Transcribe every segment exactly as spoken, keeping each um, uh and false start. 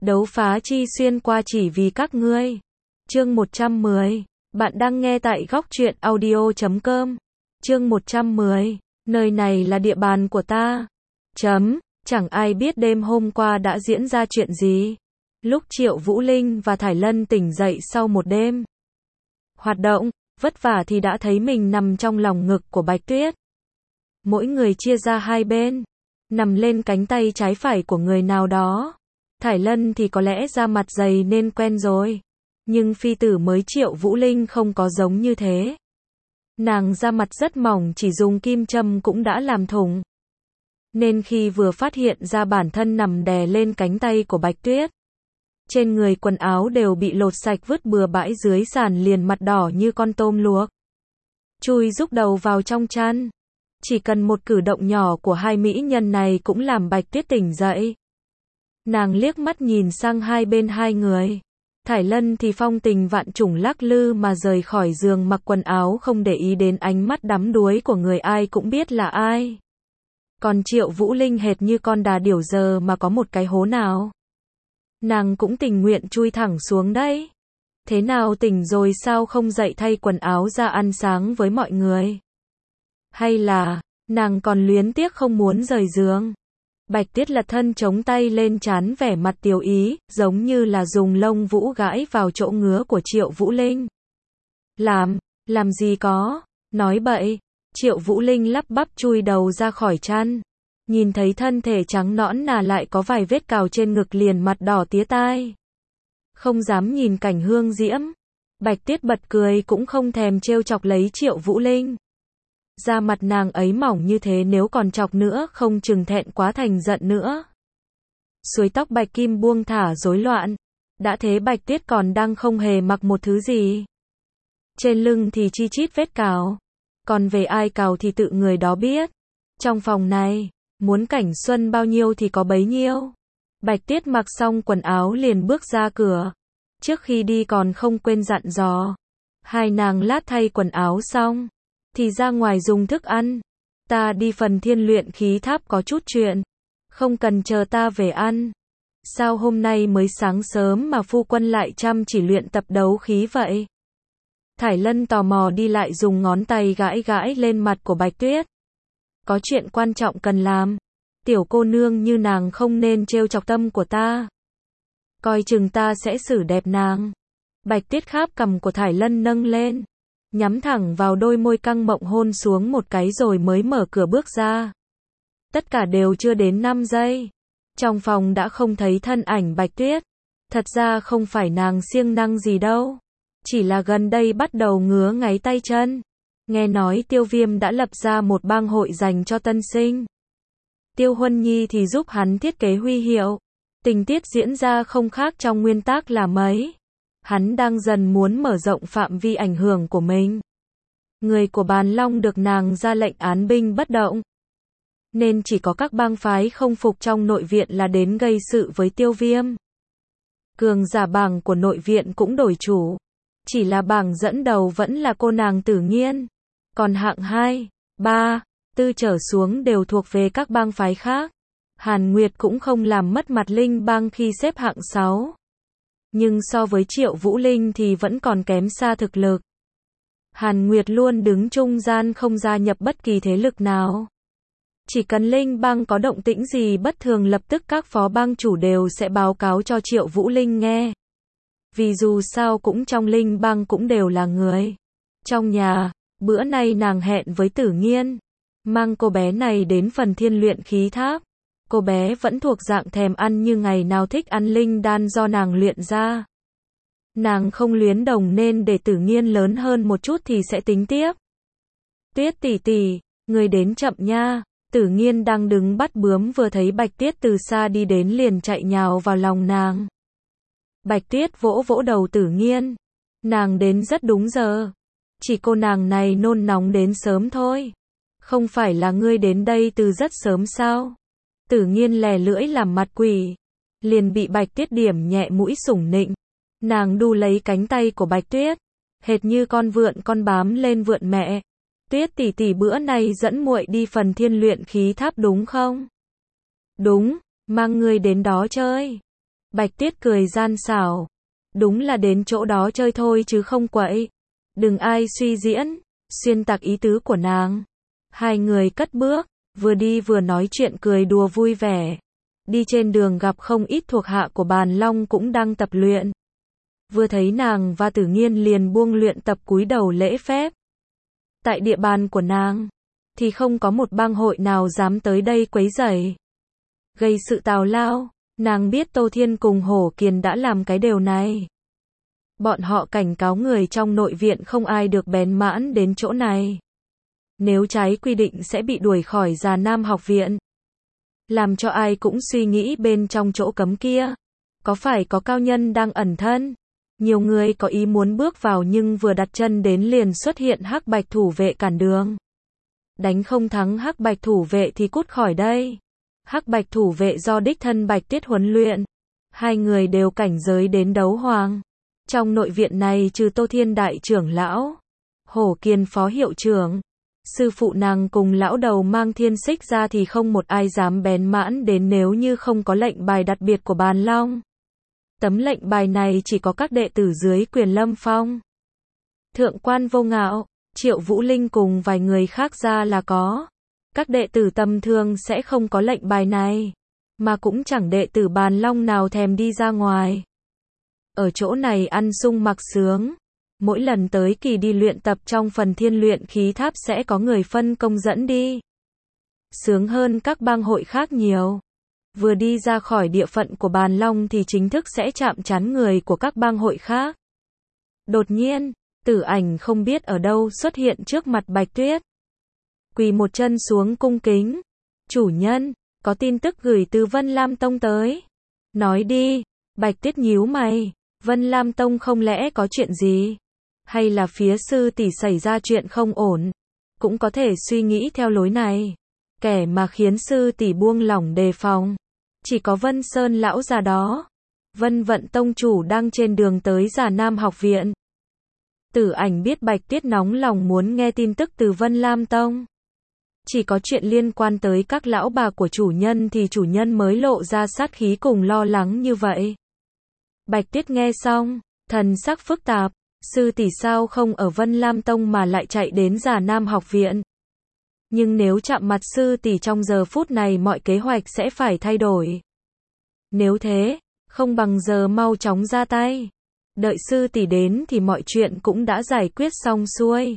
Đấu phá chi xuyên qua chỉ vì các ngươi. Chương một trăm mười. Bạn đang nghe tại góc truyện audio chấm com. Chương một trăm mười. Nơi này là địa bàn của ta. Chấm. Chẳng ai biết đêm hôm qua đã diễn ra chuyện gì. Lúc Triệu Vũ Linh và Thải Lân tỉnh dậy sau một đêm hoạt động, vất vả thì đã thấy mình nằm trong lòng ngực của Bạch Tuyết. Mỗi người chia ra hai bên, nằm lên cánh tay trái phải của người nào đó. Thải Lân thì có lẽ da mặt dày nên quen rồi. Nhưng phi tử mới Triệu Vũ Linh không có giống như thế. Nàng da mặt rất mỏng, chỉ dùng kim châm cũng đã làm thủng. Nên khi vừa phát hiện ra bản thân nằm đè lên cánh tay của Bạch Tuyết, trên người quần áo đều bị lột sạch vứt bừa bãi dưới sàn, liền mặt đỏ như con tôm luộc. Chui rúc đầu vào trong chăn. Chỉ cần một cử động nhỏ của hai mỹ nhân này cũng làm Bạch Tuyết tỉnh dậy. Nàng liếc mắt nhìn sang hai bên hai người. Thải Lân thì phong tình vạn trùng lắc lư mà rời khỏi giường mặc quần áo, không để ý đến ánh mắt đắm đuối của người ai cũng biết là ai. Còn Triệu Vũ Linh hệt như con đà điểu giờ mà có một cái hố nào. Nàng cũng tình nguyện chui thẳng xuống đấy. Thế nào, tỉnh rồi sao không dậy thay quần áo ra ăn sáng với mọi người? Hay là, nàng còn luyến tiếc không muốn rời giường? Bạch Tuyết lật thân chống tay lên trán, vẻ mặt tiêu ý, giống như là dùng lông vũ gãi vào chỗ ngứa của Triệu Vũ Linh. Làm, làm gì có, nói bậy. Triệu Vũ Linh lắp bắp chui đầu ra khỏi chăn. Nhìn thấy thân thể trắng nõn nà lại có vài vết cào trên ngực, liền mặt đỏ tía tai. Không dám nhìn cảnh hương diễm. Bạch Tuyết bật cười cũng không thèm trêu chọc lấy Triệu Vũ Linh. Da mặt nàng ấy mỏng như thế, nếu còn chọc nữa không chừng thẹn quá thành giận nữa. Suối tóc bạch kim buông thả rối loạn. Đã thế Bạch Tuyết còn đang không hề mặc một thứ gì. Trên lưng thì chi chít vết cào. Còn về ai cào thì tự người đó biết. Trong phòng này, muốn cảnh xuân bao nhiêu thì có bấy nhiêu. Bạch Tuyết mặc xong quần áo liền bước ra cửa. Trước khi đi còn không quên dặn dò. Hai nàng lát thay quần áo xong thì ra ngoài dùng thức ăn. Ta đi phần thiên luyện khí tháp có chút chuyện. Không cần chờ ta về ăn. Sao hôm nay mới sáng sớm mà phu quân lại chăm chỉ luyện tập đấu khí vậy? Thải Lân tò mò đi lại dùng ngón tay gãi gãi lên mặt của Bạch Tuyết. Có chuyện quan trọng cần làm. Tiểu cô nương như nàng không nên trêu chọc tâm của ta. Coi chừng ta sẽ xử đẹp nàng. Bạch Tuyết kháp cằm của Thải Lân nâng lên, nhắm thẳng vào đôi môi căng mọng hôn xuống một cái rồi mới mở cửa bước ra. Tất cả đều chưa đến năm giây. Trong phòng đã không thấy thân ảnh Bạch Tuyết. Thật ra không phải nàng siêng năng gì đâu. Chỉ là gần đây bắt đầu ngứa ngáy tay chân. Nghe nói Tiêu Viêm đã lập ra một bang hội dành cho tân sinh. Tiêu Huân Nhi thì giúp hắn thiết kế huy hiệu. Tình tiết diễn ra không khác trong nguyên tác là mấy. Hắn đang dần muốn mở rộng phạm vi ảnh hưởng của mình. Người của Bàn Long được nàng ra lệnh án binh bất động. Nên chỉ có các bang phái không phục trong nội viện là đến gây sự với Tiêu Viêm. Cường giả bảng của nội viện cũng đổi chủ. Chỉ là bảng dẫn đầu vẫn là cô nàng Tử Nghiên. Còn hạng hai, ba, tư trở xuống đều thuộc về các bang phái khác. Hàn Nguyệt cũng không làm mất mặt Linh bang khi xếp hạng sáu. Nhưng so với Triệu Vũ Linh thì vẫn còn kém xa thực lực. Hàn Nguyệt luôn đứng trung gian, không gia nhập bất kỳ thế lực nào. Chỉ cần Linh bang có động tĩnh gì bất thường, lập tức các phó bang chủ đều sẽ báo cáo cho Triệu Vũ Linh nghe. Vì dù sao cũng trong Linh bang cũng đều là người trong nhà. Bữa nay nàng hẹn với Tử Nghiên, mang cô bé này đến phần thiên luyện khí tháp. Cô bé vẫn thuộc dạng thèm ăn, như ngày nào thích ăn linh đan do nàng luyện ra. Nàng không luyến đồng nên để Tử Nghiên lớn hơn một chút thì sẽ tính tiếp. Tuyết tỷ tỷ, người đến chậm nha. Tử Nghiên đang đứng bắt bướm vừa thấy Bạch Tuyết từ xa đi đến liền chạy nhào vào lòng nàng. Bạch Tuyết vỗ vỗ đầu Tử Nghiên. Nàng đến rất đúng giờ. Chỉ cô nàng này nôn nóng đến sớm thôi. Không phải là ngươi đến đây từ rất sớm sao? Tử Nghiên lè lưỡi làm mặt quỷ. Liền bị Bạch Tuyết điểm nhẹ mũi sủng nịnh. Nàng đu lấy cánh tay của Bạch Tuyết. Hệt như con vượn con bám lên vượn mẹ. Tuyết tỷ tỷ, bữa nay dẫn muội đi phần thiên luyện khí tháp đúng không? Đúng, mang ngươi đến đó chơi. Bạch Tuyết cười gian xảo. Đúng là đến chỗ đó chơi thôi chứ không quậy. Đừng ai suy diễn, xuyên tạc ý tứ của nàng. Hai người cất bước, vừa đi vừa nói chuyện cười đùa vui vẻ. Đi trên đường gặp không ít thuộc hạ của Bàn Long cũng đang tập luyện. Vừa thấy nàng và Tử Nghiên liền buông luyện tập cúi đầu lễ phép. Tại địa bàn của nàng, thì không có một bang hội nào dám tới đây quấy rầy, gây sự tào lao. Nàng biết Tô Thiên cùng Hổ Kiền đã làm cái điều này. Bọn họ cảnh cáo người trong nội viện không ai được bén mãn đến chỗ này. Nếu trái quy định sẽ bị đuổi khỏi Già Nam học viện. Làm cho ai cũng suy nghĩ bên trong chỗ cấm kia, có phải có cao nhân đang ẩn thân? Nhiều người có ý muốn bước vào nhưng vừa đặt chân đến liền xuất hiện hắc bạch thủ vệ cản đường. Đánh không thắng hắc bạch thủ vệ thì cút khỏi đây. Hắc bạch thủ vệ do đích thân Bạch Tuyết huấn luyện. Hai người đều cảnh giới đến đấu hoàng. Trong nội viện này trừ Tô Thiên đại trưởng lão, Hổ Kiền phó hiệu trưởng, sư phụ nàng cùng lão đầu mang thiên xích ra thì không một ai dám bén mãn đến nếu như không có lệnh bài đặc biệt của Bàn Long. Tấm lệnh bài này chỉ có các đệ tử dưới quyền Lâm Phong, Thượng quan Vô Ngạo, Triệu Vũ Linh cùng vài người khác ra là có. Các đệ tử tầm thường sẽ không có lệnh bài này, mà cũng chẳng đệ tử Bàn Long nào thèm đi ra ngoài. Ở chỗ này ăn sung mặc sướng. Mỗi lần tới kỳ đi luyện tập trong phần thiên luyện khí tháp sẽ có người phân công dẫn đi. Sướng hơn các bang hội khác nhiều. Vừa đi ra khỏi địa phận của Bàn Long thì chính thức sẽ chạm trán người của các bang hội khác. Đột nhiên, Tử Ảnh không biết ở đâu xuất hiện trước mặt Bạch Tuyết. Quỳ một chân xuống cung kính. Chủ nhân, có tin tức gửi từ Vân Lam Tông tới. Nói đi. Bạch Tuyết nhíu mày. Vân Lam Tông không lẽ có chuyện gì? Hay là phía sư tỷ xảy ra chuyện không ổn? Cũng có thể suy nghĩ theo lối này. Kẻ mà khiến sư tỷ buông lỏng đề phòng chỉ có Vân Sơn lão già đó. Vân Vận Tông chủ đang trên đường tới Già Nam học viện. Tử Ảnh biết Bạch Tuyết nóng lòng muốn nghe tin tức từ Vân Lam Tông. Chỉ có chuyện liên quan tới các lão bà của chủ nhân thì chủ nhân mới lộ ra sát khí cùng lo lắng như vậy. Bạch Tuyết nghe xong, thần sắc phức tạp. Sư tỷ sao không ở Vân Lam Tông mà lại chạy đến Già Nam học viện? Nhưng nếu chạm mặt sư tỷ trong giờ phút này mọi kế hoạch sẽ phải thay đổi. Nếu thế, không bằng giờ mau chóng ra tay. Đợi sư tỷ đến thì mọi chuyện cũng đã giải quyết xong xuôi.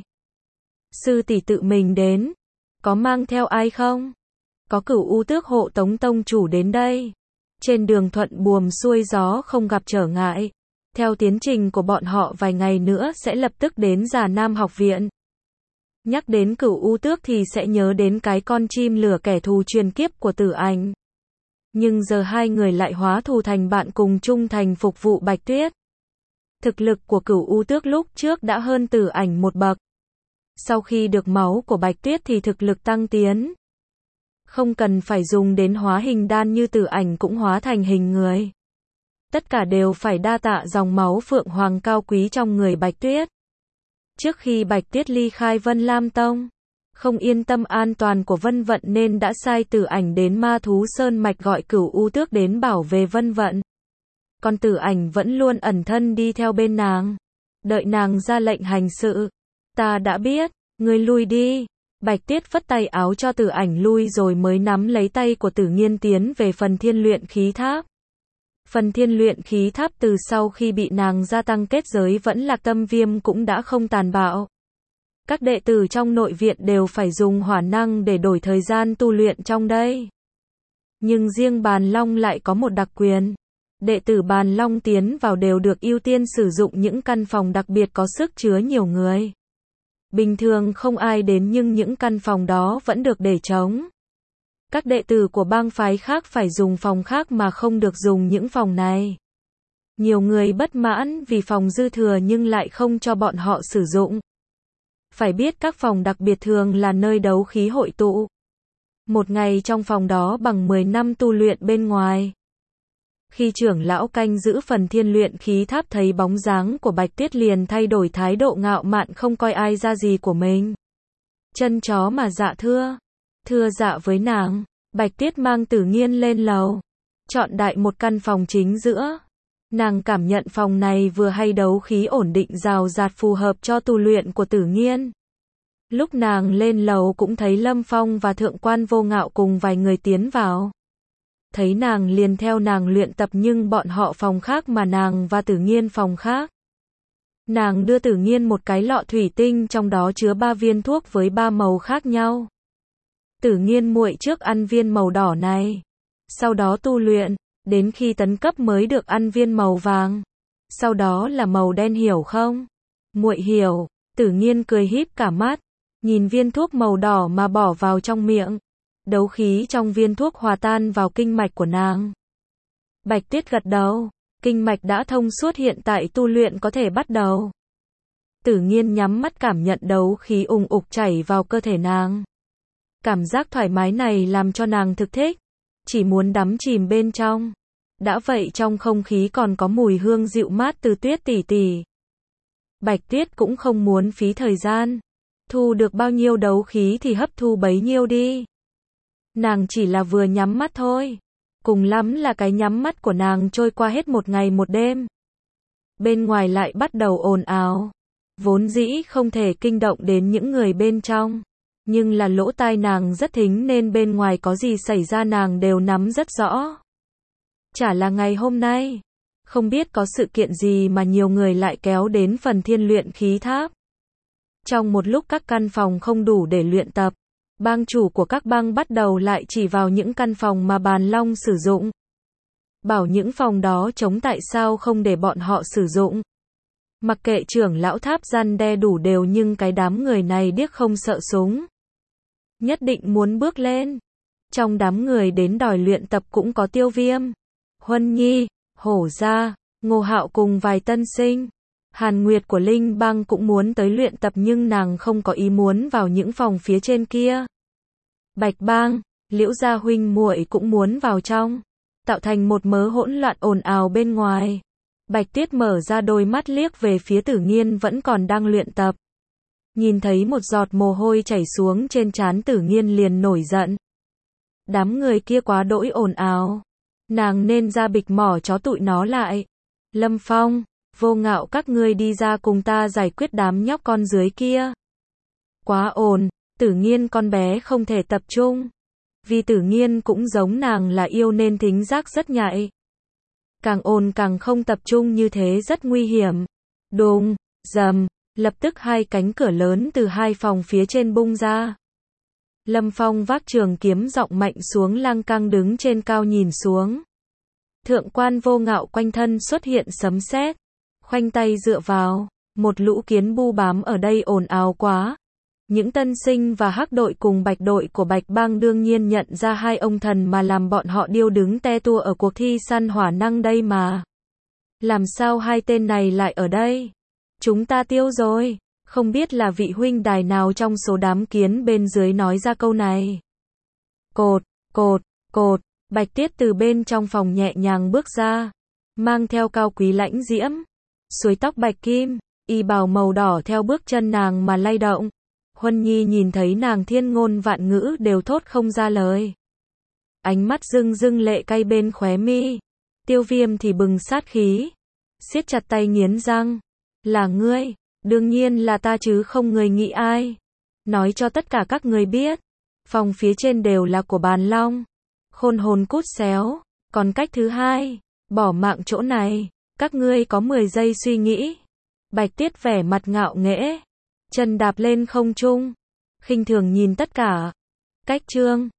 Sư tỷ tự mình đến. Có mang theo ai không? Có Cửu U Tước hộ tống tông chủ đến đây. Trên đường thuận buồm xuôi gió không gặp trở ngại. Theo tiến trình của bọn họ vài ngày nữa sẽ lập tức đến Già Nam học viện. Nhắc đến Cửu U Tước thì sẽ nhớ đến cái con chim lửa kẻ thù truyền kiếp của Tử Ảnh. Nhưng giờ hai người lại hóa thù thành bạn cùng chung thành phục vụ Bạch Tuyết. Thực lực của Cửu U Tước lúc trước đã hơn Tử Ảnh một bậc. Sau khi được máu của Bạch Tuyết thì thực lực tăng tiến. Không cần phải dùng đến hóa hình đan như Tử Ảnh cũng hóa thành hình người. Tất cả đều phải đa tạ dòng máu Phượng Hoàng cao quý trong người Bạch Tuyết. Trước khi Bạch Tuyết ly khai Vân Lam Tông, không yên tâm an toàn của Vân Vận nên đã sai Tử Ảnh đến Ma Thú Sơn Mạch gọi Cửu U Tước đến bảo vệ Vân Vận. Còn Tử Ảnh vẫn luôn ẩn thân đi theo bên nàng. Đợi nàng ra lệnh hành sự. Ta đã biết, ngươi lui đi. Bạch Tuyết phất tay áo cho Tử Ảnh lui rồi mới nắm lấy tay của Tử Nghiên tiến về phần thiên luyện khí tháp. Phần thiên luyện khí tháp từ sau khi bị nàng gia tăng kết giới vẫn là tâm viêm cũng đã không tàn bạo. Các đệ tử trong nội viện đều phải dùng hỏa năng để đổi thời gian tu luyện trong đây. Nhưng riêng Bàn Long lại có một đặc quyền. Đệ tử Bàn Long tiến vào đều được ưu tiên sử dụng những căn phòng đặc biệt có sức chứa nhiều người. Bình thường không ai đến nhưng những căn phòng đó vẫn được để trống. Các đệ tử của bang phái khác phải dùng phòng khác mà không được dùng những phòng này. Nhiều người bất mãn vì phòng dư thừa nhưng lại không cho bọn họ sử dụng. Phải biết các phòng đặc biệt thường là nơi đấu khí hội tụ. Một ngày trong phòng đó bằng mười năm tu luyện bên ngoài. Khi trưởng lão canh giữ phần thiên luyện khí tháp thấy bóng dáng của Bạch Tuyết liền thay đổi thái độ ngạo mạn không coi ai ra gì của mình. Chân chó mà dạ thưa. Thưa dạ với nàng. Bạch Tuyết mang Tử Nghiên lên lầu. chọn đại một căn phòng chính giữa. Nàng cảm nhận phòng này vừa hay đấu khí ổn định rào rạt phù hợp cho tu luyện của Tử Nghiên. Lúc nàng lên lầu cũng thấy Lâm Phong và Thượng quan Vô Ngạo cùng vài người tiến vào. Thấy nàng liền theo nàng luyện tập nhưng bọn họ phòng khác mà nàng và Tử Nghiên phòng khác. Nàng đưa Tử Nghiên một cái lọ thủy tinh trong đó chứa ba viên thuốc với ba màu khác nhau. Tử Nghiên muội trước ăn viên màu đỏ này. Sau đó tu luyện, đến khi tấn cấp mới được ăn viên màu vàng. Sau đó là màu đen hiểu không? Muội hiểu, Tử Nghiên cười híp cả mắt. Nhìn viên thuốc màu đỏ mà bỏ vào trong miệng. Đấu khí trong viên thuốc hòa tan vào kinh mạch của nàng. Bạch Tuyết gật đầu. Kinh mạch đã thông suốt hiện tại tu luyện có thể bắt đầu. Tử Nghiên nhắm mắt cảm nhận đấu khí ùng ục chảy vào cơ thể nàng. Cảm giác thoải mái này làm cho nàng thực thích. Chỉ muốn đắm chìm bên trong. Đã vậy trong không khí còn có mùi hương dịu mát từ Tuyết tỷ tỷ. Bạch Tuyết cũng không muốn phí thời gian. Thu được bao nhiêu đấu khí thì hấp thu bấy nhiêu đi. Nàng chỉ là vừa nhắm mắt thôi. Cùng lắm là cái nhắm mắt của nàng trôi qua hết một ngày một đêm. Bên ngoài lại bắt đầu ồn ào. Vốn dĩ không thể kinh động đến những người bên trong. Nhưng là lỗ tai nàng rất thính nên bên ngoài có gì xảy ra nàng đều nắm rất rõ. Chả là ngày hôm nay. Không biết có sự kiện gì mà nhiều người lại kéo đến phần thiên luyện khí tháp. Trong một lúc các căn phòng không đủ để luyện tập. Bang chủ của các bang bắt đầu lại chỉ vào những căn phòng mà Bàn Long sử dụng. Bảo những phòng đó trống tại sao không để bọn họ sử dụng. Mặc kệ trưởng lão tháp răn đe đủ đều nhưng cái đám người này điếc không sợ súng. Nhất định muốn bước lên. Trong đám người đến đòi luyện tập cũng có Tiêu Viêm, Huân Nhi, Hổ Gia, Ngô Hạo cùng vài tân sinh. Hàn Nguyệt của Linh Bang cũng muốn tới luyện tập nhưng nàng không có ý muốn vào những phòng phía trên kia. Bạch Bang, Liễu Gia huynh muội cũng muốn vào trong, tạo thành một mớ hỗn loạn ồn ào bên ngoài. Bạch Tuyết mở ra đôi mắt liếc về phía Tử Nghiên vẫn còn đang luyện tập. Nhìn thấy một giọt mồ hôi chảy xuống trên trán Tử Nghiên liền nổi giận. Đám người kia quá đỗi ồn ào. Nàng nên ra bịch mỏ chó tụi nó lại. Lâm Phong, Vô Ngạo các ngươi đi ra cùng ta giải quyết đám nhóc con dưới kia. Quá ồn, Tử Nghiên con bé không thể tập trung. Vì Tử Nghiên cũng giống nàng là yêu nên thính giác rất nhạy. Càng ồn càng không tập trung như thế rất nguy hiểm. Đùng, rầm, lập tức hai cánh cửa lớn từ hai phòng phía trên bung ra. Lâm Phong vác trường kiếm giọng mạnh xuống lang cang đứng trên cao nhìn xuống. Thượng quan Vô Ngạo quanh thân xuất hiện sấm sét. Khoanh tay dựa vào, một lũ kiến bu bám ở đây ồn ào quá. Những tân sinh và hắc đội cùng bạch đội của Bạch Bang đương nhiên nhận ra hai ông thần mà làm bọn họ điêu đứng te tua ở cuộc thi săn hỏa năng đây mà. Làm sao hai tên này lại ở đây? Chúng ta tiêu rồi. Không biết là vị huynh đài nào trong số đám kiến bên dưới nói ra câu này. Cột, cột, cột, Bạch Tiết từ bên trong phòng nhẹ nhàng bước ra. Mang theo cao quý lãnh diễm. Suối tóc bạch kim, y bào màu đỏ theo bước chân nàng mà lay động. Huân Nhi nhìn thấy nàng thiên ngôn vạn ngữ đều thốt không ra lời. Ánh mắt rưng rưng lệ cay bên khóe mi. Tiêu Viêm thì bừng sát khí. Siết chặt tay nghiến răng. Là ngươi, đương nhiên là ta chứ không người nghĩ ai. Nói cho tất cả các người biết. Phòng phía trên đều là của Bàn Long. Khôn hồn cút xéo. Còn cách thứ hai, bỏ mạng chỗ này. Các ngươi có mười giây suy nghĩ. Bạch Tiết vẻ mặt ngạo nghễ. Chân đạp lên không trung. Khinh thường nhìn tất cả. Cách chương